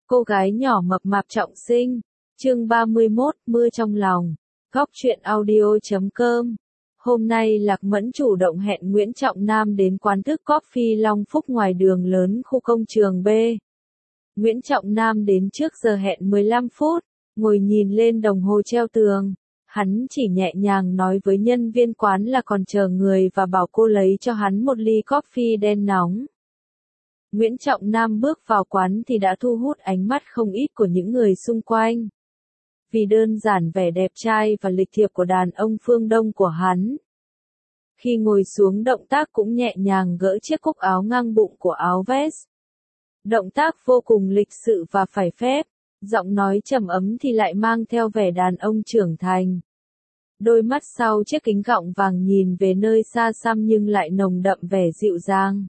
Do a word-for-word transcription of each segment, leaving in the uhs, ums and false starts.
Cô gái nhỏ mập mạp trọng sinh. Chương ba mươi mốt, mưa trong lòng. Góc truyện audio chấm com. Hôm nay Lạc Mẫn chủ động hẹn Nguyễn Trọng Nam đến quán thức Coffee Long Phúc ngoài đường lớn khu công trường B. Nguyễn Trọng Nam đến trước giờ hẹn mười lăm phút, ngồi nhìn lên đồng hồ treo tường. Hắn chỉ nhẹ nhàng nói với nhân viên quán là còn chờ người và bảo cô lấy cho hắn một ly coffee đen nóng. Nguyễn Trọng Nam bước vào quán thì đã thu hút ánh mắt không ít của những người xung quanh. Vì đơn giản vẻ đẹp trai và lịch thiệp của đàn ông phương Đông của hắn. Khi ngồi xuống động tác cũng nhẹ nhàng gỡ chiếc cúc áo ngang bụng của áo vest. Động tác vô cùng lịch sự và phải phép, giọng nói trầm ấm thì lại mang theo vẻ đàn ông trưởng thành. Đôi mắt sau chiếc kính gọng vàng nhìn về nơi xa xăm nhưng lại nồng đậm vẻ dịu dàng.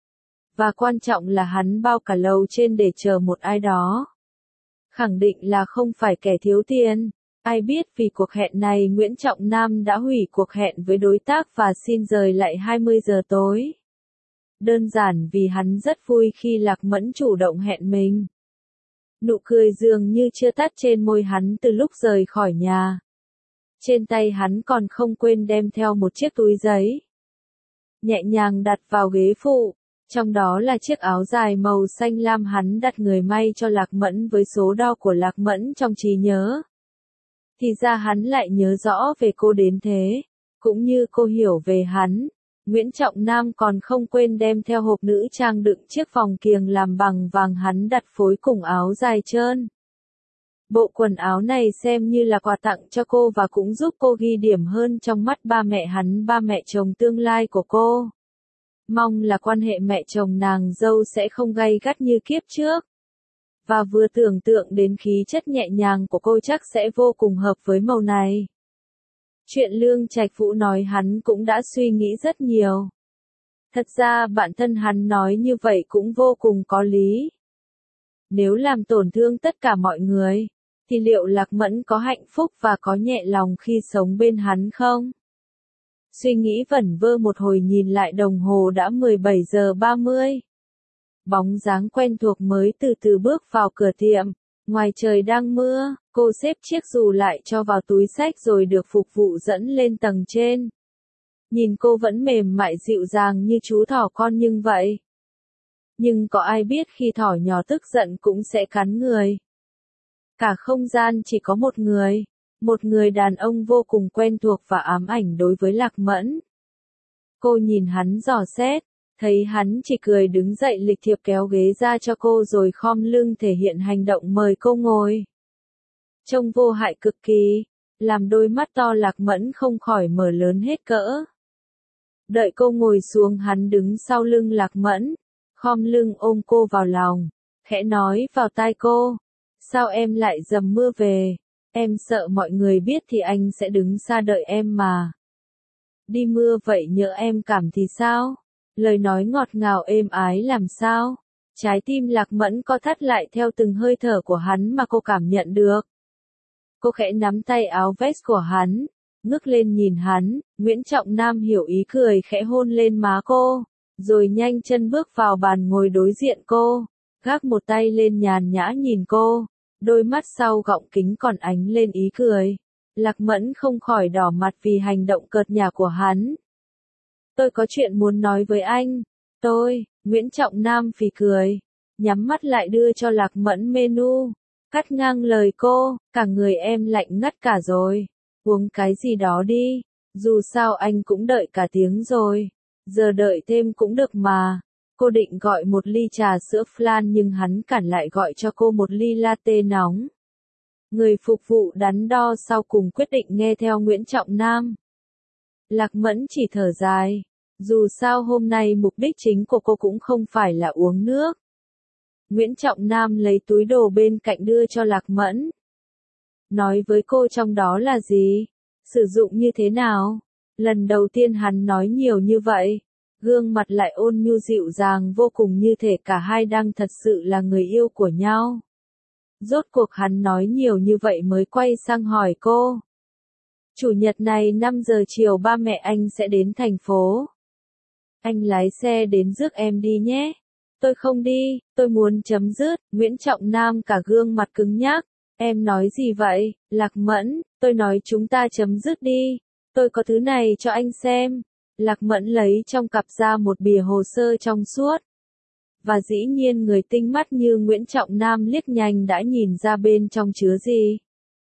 Và quan trọng là hắn bao cả lầu trên để chờ một ai đó. Khẳng định là không phải kẻ thiếu tiền. Ai biết vì cuộc hẹn này Nguyễn Trọng Nam đã hủy cuộc hẹn với đối tác và xin rời lại hai mươi giờ tối. Đơn giản vì hắn rất vui khi Lạc Mẫn chủ động hẹn mình. Nụ cười dường như chưa tắt trên môi hắn từ lúc rời khỏi nhà. Trên tay hắn còn không quên đem theo một chiếc túi giấy. Nhẹ nhàng đặt vào ghế phụ. Trong đó là chiếc áo dài màu xanh lam hắn đặt người may cho Lạc Mẫn với số đo của Lạc Mẫn trong trí nhớ. Thì ra hắn lại nhớ rõ về cô đến thế, cũng như cô hiểu về hắn. Nguyễn Trọng Nam còn không quên đem theo hộp nữ trang đựng chiếc vòng kiềng làm bằng vàng hắn đặt phối cùng áo dài trơn. Bộ quần áo này xem như là quà tặng cho cô và cũng giúp cô ghi điểm hơn trong mắt ba mẹ hắn, ba mẹ chồng tương lai của cô. Mong là quan hệ mẹ chồng nàng dâu sẽ không gay gắt như kiếp trước. Và vừa tưởng tượng đến khí chất nhẹ nhàng của cô chắc sẽ vô cùng hợp với màu này. Chuyện Lương Trạch Vũ nói hắn cũng đã suy nghĩ rất nhiều. Thật ra bản thân hắn nói như vậy cũng vô cùng có lý. Nếu làm tổn thương tất cả mọi người, thì liệu Lạc Mẫn có hạnh phúc và có nhẹ lòng khi sống bên hắn không? Suy nghĩ vẩn vơ một hồi nhìn lại đồng hồ đã mười bảy giờ ba mươi. Bóng dáng quen thuộc mới từ từ bước vào cửa tiệm. Ngoài trời đang mưa, cô xếp chiếc dù lại cho vào túi xách rồi được phục vụ dẫn lên tầng trên. Nhìn cô vẫn mềm mại dịu dàng như chú thỏ con nhưng vậy. Nhưng có ai biết khi thỏ nhỏ tức giận cũng sẽ cắn người. Cả không gian chỉ có một người. Một người đàn ông vô cùng quen thuộc và ám ảnh đối với Lạc Mẫn. Cô nhìn hắn dò xét, thấy hắn chỉ cười đứng dậy lịch thiệp kéo ghế ra cho cô rồi khom lưng thể hiện hành động mời cô ngồi. Trông vô hại cực kỳ, làm đôi mắt to Lạc Mẫn không khỏi mở lớn hết cỡ. Đợi cô ngồi xuống hắn đứng sau lưng Lạc Mẫn, khom lưng ôm cô vào lòng, khẽ nói vào tai cô, sao em lại dầm mưa về? Em sợ mọi người biết thì anh sẽ đứng xa đợi em mà. Đi mưa vậy nhỡ em cảm thì sao? Lời nói ngọt ngào êm ái làm sao? Trái tim Lạc Mẫn co thắt lại theo từng hơi thở của hắn mà cô cảm nhận được. Cô khẽ nắm tay áo vest của hắn, ngước lên nhìn hắn, Nguyễn Trọng Nam hiểu ý cười khẽ hôn lên má cô, rồi nhanh chân bước vào bàn ngồi đối diện cô, gác một tay lên nhàn nhã nhìn cô. Đôi mắt sau gọng kính còn ánh lên ý cười. Lạc Mẫn không khỏi đỏ mặt vì hành động cợt nhả của hắn. Tôi có chuyện muốn nói với anh. Tôi, Nguyễn Trọng Nam phì cười. Nhắm mắt lại đưa cho Lạc Mẫn menu. Cắt ngang lời cô, cả người em lạnh ngắt cả rồi. Uống cái gì đó đi. Dù sao anh cũng đợi cả tiếng rồi. Giờ đợi thêm cũng được mà. Cô định gọi một ly trà sữa flan nhưng hắn cản lại gọi cho cô một ly latte nóng. Người phục vụ đắn đo sau cùng quyết định nghe theo Nguyễn Trọng Nam. Lạc Mẫn chỉ thở dài. Dù sao hôm nay mục đích chính của cô cũng không phải là uống nước. Nguyễn Trọng Nam lấy túi đồ bên cạnh đưa cho Lạc Mẫn. Nói với cô trong đó là gì? Sử dụng như thế nào? Lần đầu tiên hắn nói nhiều như vậy. Gương mặt lại ôn nhu dịu dàng vô cùng như thể cả hai đang thật sự là người yêu của nhau. Rốt cuộc hắn nói nhiều như vậy mới quay sang hỏi cô. Chủ nhật này năm giờ chiều ba mẹ anh sẽ đến thành phố. Anh lái xe đến rước em đi nhé. Tôi không đi, tôi muốn chấm dứt. Nguyễn Trọng Nam cả gương mặt cứng nhắc. Em nói gì vậy, Lạc Mẫn, tôi nói chúng ta chấm dứt đi. Tôi có thứ này cho anh xem. Lạc Mẫn lấy trong cặp ra một bìa hồ sơ trong suốt. Và dĩ nhiên người tinh mắt như Nguyễn Trọng Nam liếc nhanh đã nhìn ra bên trong chứa gì.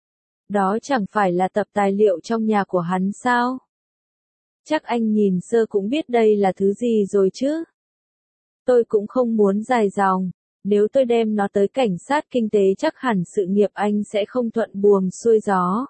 Đó chẳng phải là tập tài liệu trong nhà của hắn sao? Chắc anh nhìn sơ cũng biết đây là thứ gì rồi chứ. Tôi cũng không muốn dài dòng. Nếu tôi đem nó tới cảnh sát kinh tế chắc hẳn sự nghiệp anh sẽ không thuận buồm xuôi gió.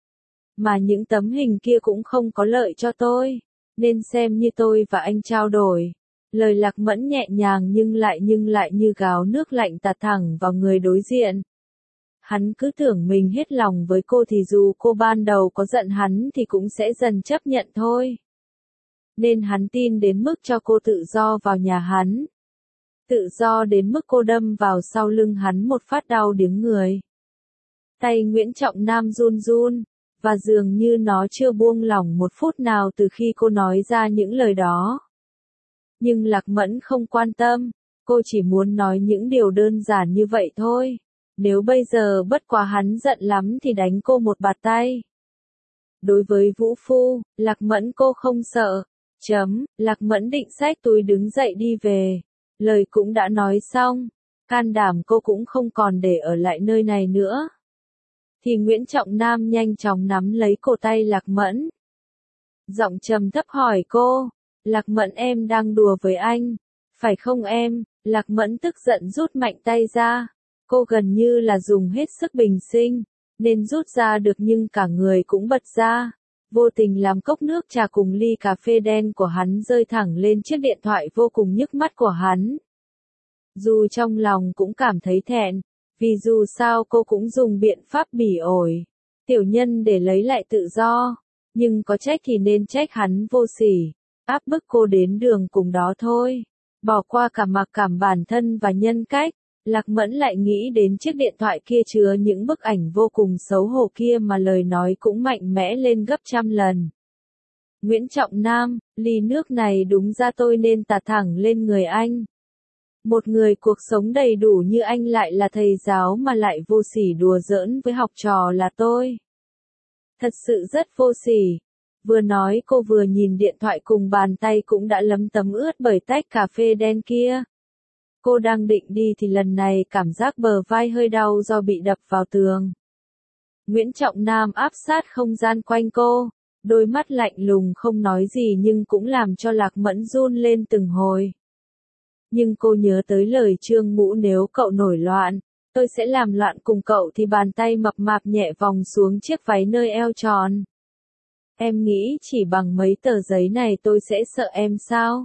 Mà những tấm hình kia cũng không có lợi cho tôi. Nên xem như tôi và anh trao đổi. Lời Lạc Mẫn nhẹ nhàng nhưng lại nhưng lại như gáo nước lạnh tạt thẳng vào người đối diện. Hắn cứ tưởng mình hết lòng với cô thì dù cô ban đầu có giận hắn thì cũng sẽ dần chấp nhận thôi. Nên hắn tin đến mức cho cô tự do vào nhà hắn. Tự do đến mức cô đâm vào sau lưng hắn một phát đau điếng người. Tay Nguyễn Trọng Nam run run, và dường như nó chưa buông lỏng một phút nào từ khi cô nói ra những lời đó. Nhưng Lạc Mẫn không quan tâm, cô chỉ muốn nói những điều đơn giản như vậy thôi. Nếu bây giờ bất quá hắn giận lắm thì đánh cô một bạt tay. Đối với Vũ Phu, Lạc Mẫn cô không sợ. Chấm, Lạc Mẫn định xách túi đứng dậy đi về. Lời cũng đã nói xong, can đảm cô cũng không còn để ở lại nơi này nữa. Thì Nguyễn Trọng Nam nhanh chóng nắm lấy cổ tay Lạc Mẫn. Giọng trầm thấp hỏi cô, Lạc Mẫn em đang đùa với anh, phải không em? Lạc Mẫn tức giận rút mạnh tay ra. Cô gần như là dùng hết sức bình sinh, nên rút ra được nhưng cả người cũng bật ra. Vô tình làm cốc nước trà cùng ly cà phê đen của hắn rơi thẳng lên chiếc điện thoại vô cùng nhức mắt của hắn. Dù trong lòng cũng cảm thấy thẹn, vì dù sao cô cũng dùng biện pháp bỉ ổi, tiểu nhân để lấy lại tự do, nhưng có trách thì nên trách hắn vô sỉ, áp bức cô đến đường cùng đó thôi. Bỏ qua cả mặc cảm bản thân và nhân cách, Lạc Mẫn lại nghĩ đến chiếc điện thoại kia chứa những bức ảnh vô cùng xấu hổ kia mà lời nói cũng mạnh mẽ lên gấp trăm lần. Nguyễn Trọng Nam, ly nước này đúng ra tôi nên tạt thẳng lên người anh. Một người cuộc sống đầy đủ như anh lại là thầy giáo mà lại vô sỉ đùa giỡn với học trò là tôi. Thật sự rất vô sỉ. Vừa nói cô vừa nhìn điện thoại cùng bàn tay cũng đã lấm tấm ướt bởi tách cà phê đen kia. Cô đang định đi thì lần này cảm giác bờ vai hơi đau do bị đập vào tường. Nguyễn Trọng Nam áp sát không gian quanh cô, đôi mắt lạnh lùng không nói gì nhưng cũng làm cho Lạc Mẫn run lên từng hồi. Nhưng cô nhớ tới lời Trương Mũ nếu cậu nổi loạn, tôi sẽ làm loạn cùng cậu thì bàn tay mập mạp nhẹ vòng xuống chiếc váy nơi eo tròn. Em nghĩ chỉ bằng mấy tờ giấy này tôi sẽ sợ em sao?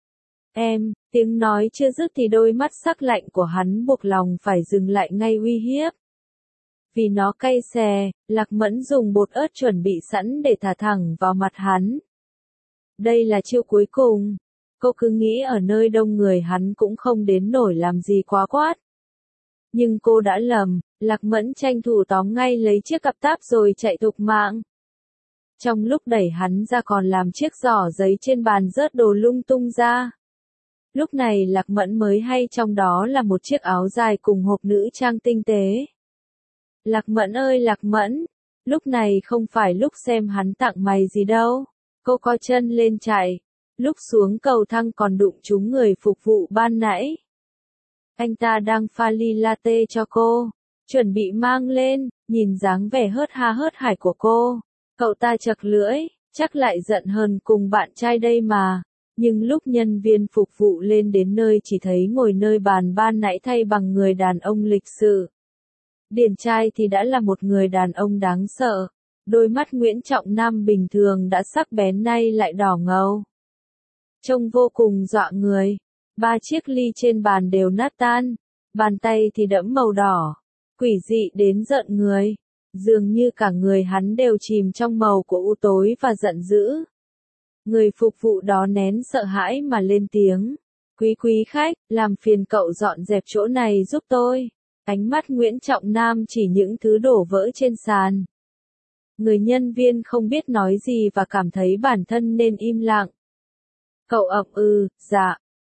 Em, tiếng nói chưa dứt thì đôi mắt sắc lạnh của hắn buộc lòng phải dừng lại ngay uy hiếp. Vì nó cay xè, Lạc Mẫn dùng bột ớt chuẩn bị sẵn để thả thẳng vào mặt hắn. Đây là chiêu cuối cùng. Cô cứ nghĩ ở nơi đông người hắn cũng không đến nổi làm gì quá quát. Nhưng cô đã lầm, Lạc Mẫn tranh thủ tóm ngay lấy chiếc cặp táp rồi chạy thục mạng. Trong lúc đẩy hắn ra còn làm chiếc giỏ giấy trên bàn rớt đồ lung tung ra. Lúc này Lạc Mẫn mới hay trong đó là một chiếc áo dài cùng hộp nữ trang tinh tế. Lạc Mẫn ơi Lạc Mẫn, lúc này không phải lúc xem hắn tặng mày gì đâu. Cô co chân lên chạy, lúc xuống cầu thang còn đụng trúng người phục vụ ban nãy. Anh ta đang pha ly latte cho cô, chuẩn bị mang lên, nhìn dáng vẻ hớt ha hớt hải của cô. Cậu ta chật lưỡi, chắc lại giận hơn cùng bạn trai đây mà. Nhưng lúc nhân viên phục vụ lên đến nơi chỉ thấy ngồi nơi bàn ban nãy thay bằng người đàn ông lịch sự. Điển trai thì đã là một người đàn ông đáng sợ. Đôi mắt Nguyễn Trọng Nam bình thường đã sắc bén nay lại đỏ ngầu. Trông vô cùng dọa người. Ba chiếc ly trên bàn đều nát tan. Bàn tay thì đẫm màu đỏ. Quỷ dị đến giận người. Dường như cả người hắn đều chìm trong màu của u tối và giận dữ. Người phục vụ đó nén sợ hãi mà lên tiếng. Quý quý khách, làm phiền cậu dọn dẹp chỗ này giúp tôi. Ánh mắt Nguyễn Trọng Nam chỉ những thứ đổ vỡ trên sàn. Người nhân viên không biết nói gì và cảm thấy bản thân nên im lặng. Cậu ậm ừ, dạ.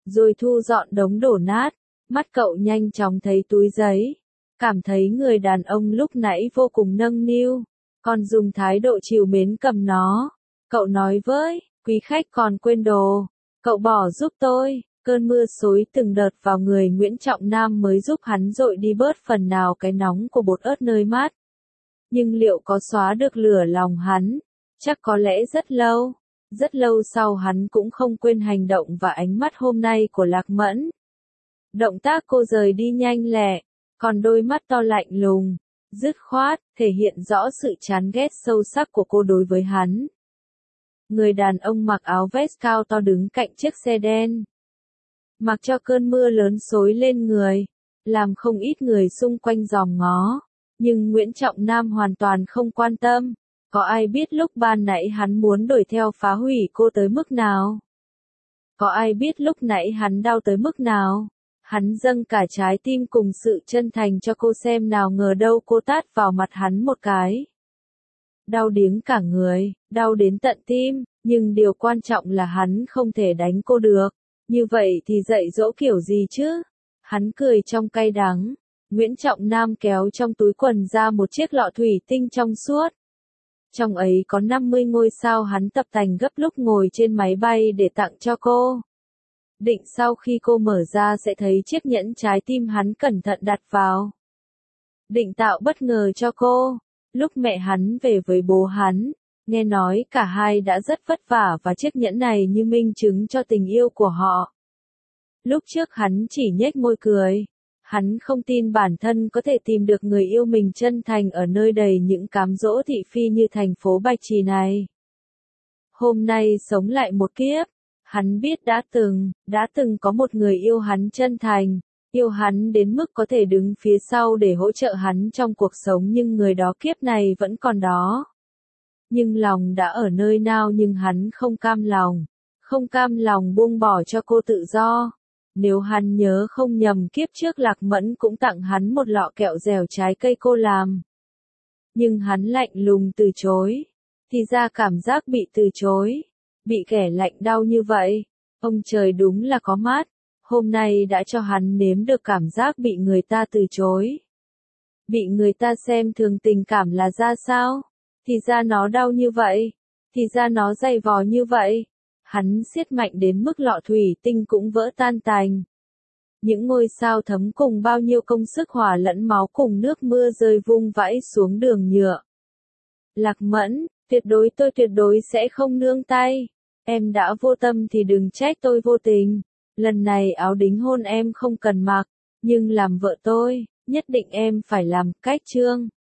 rồi thu dọn đống đổ nát. Mắt cậu nhanh chóng thấy túi giấy, cảm thấy người đàn ông lúc nãy vô cùng nâng niu, còn dùng thái độ trìu mến cầm nó. Cậu nói với quý khách còn quên đồ, cậu bỏ giúp tôi. Cơn mưa xối từng đợt vào người Nguyễn Trọng Nam mới giúp hắn dội đi bớt phần nào cái nóng của bột ớt nơi mát. Nhưng liệu có xóa được lửa lòng hắn? Chắc có lẽ rất lâu. Rất lâu sau hắn cũng không quên hành động và ánh mắt hôm nay của Lạc Mẫn. Động tác cô rời đi nhanh lẹ, còn đôi mắt to lạnh lùng, dứt khoát, thể hiện rõ sự chán ghét sâu sắc của cô đối với hắn. Người đàn ông mặc áo vest cao to đứng cạnh chiếc xe đen. Mặc cho cơn mưa lớn xối lên người, làm không ít người xung quanh dòm ngó. Nhưng Nguyễn Trọng Nam hoàn toàn không quan tâm. Có ai biết lúc ban nãy hắn muốn đuổi theo phá hủy cô tới mức nào? Có ai biết lúc nãy hắn đau tới mức nào? Hắn dâng cả trái tim cùng sự chân thành cho cô xem, nào ngờ đâu cô tát vào mặt hắn một cái. Đau điếng cả người, đau đến tận tim, nhưng điều quan trọng là hắn không thể đánh cô được. Như vậy thì dạy dỗ kiểu gì chứ? Hắn cười trong cay đắng. Nguyễn Trọng Nam kéo trong túi quần ra một chiếc lọ thủy tinh trong suốt. Trong ấy có năm mươi ngôi sao hắn tập tành gấp lúc ngồi trên máy bay để tặng cho cô. Định sau khi cô mở ra sẽ thấy chiếc nhẫn trái tim hắn cẩn thận đặt vào. Định tạo bất ngờ cho cô. Lúc mẹ hắn về với bố hắn, nghe nói cả hai đã rất vất vả và chiếc nhẫn này như minh chứng cho tình yêu của họ. Lúc trước hắn chỉ nhếch môi cười. Hắn không tin bản thân có thể tìm được người yêu mình chân thành ở nơi đầy những cám dỗ thị phi như thành phố Bạch Trì này. Hôm nay sống lại một kiếp, hắn biết đã từng, đã từng có một người yêu hắn chân thành, yêu hắn đến mức có thể đứng phía sau để hỗ trợ hắn trong cuộc sống, nhưng người đó kiếp này vẫn còn đó. Nhưng lòng đã ở nơi nào, nhưng hắn không cam lòng, không cam lòng buông bỏ cho cô tự do. Nếu hắn nhớ không nhầm, kiếp trước Lạc Mẫn cũng tặng hắn một lọ kẹo dẻo trái cây cô làm. Nhưng hắn lạnh lùng từ chối. Thì ra cảm giác bị từ chối, bị kẻ lạnh đau như vậy. Ông trời đúng là có mắt, hôm nay đã cho hắn nếm được cảm giác bị người ta từ chối. Bị người ta xem thường tình cảm là ra sao? Thì ra nó đau như vậy, thì ra nó dày vò như vậy. Hắn siết mạnh đến mức lọ thủy tinh cũng vỡ tan tành. Những ngôi sao thấm cùng bao nhiêu công sức hòa lẫn máu cùng nước mưa rơi vung vãi xuống đường nhựa. Lạc Mẫn, tuyệt đối tôi tuyệt đối sẽ không nương tay. Em đã vô tâm thì đừng trách tôi vô tình. Lần này áo đính hôn em không cần mặc, nhưng làm vợ tôi, nhất định em phải làm cách trương.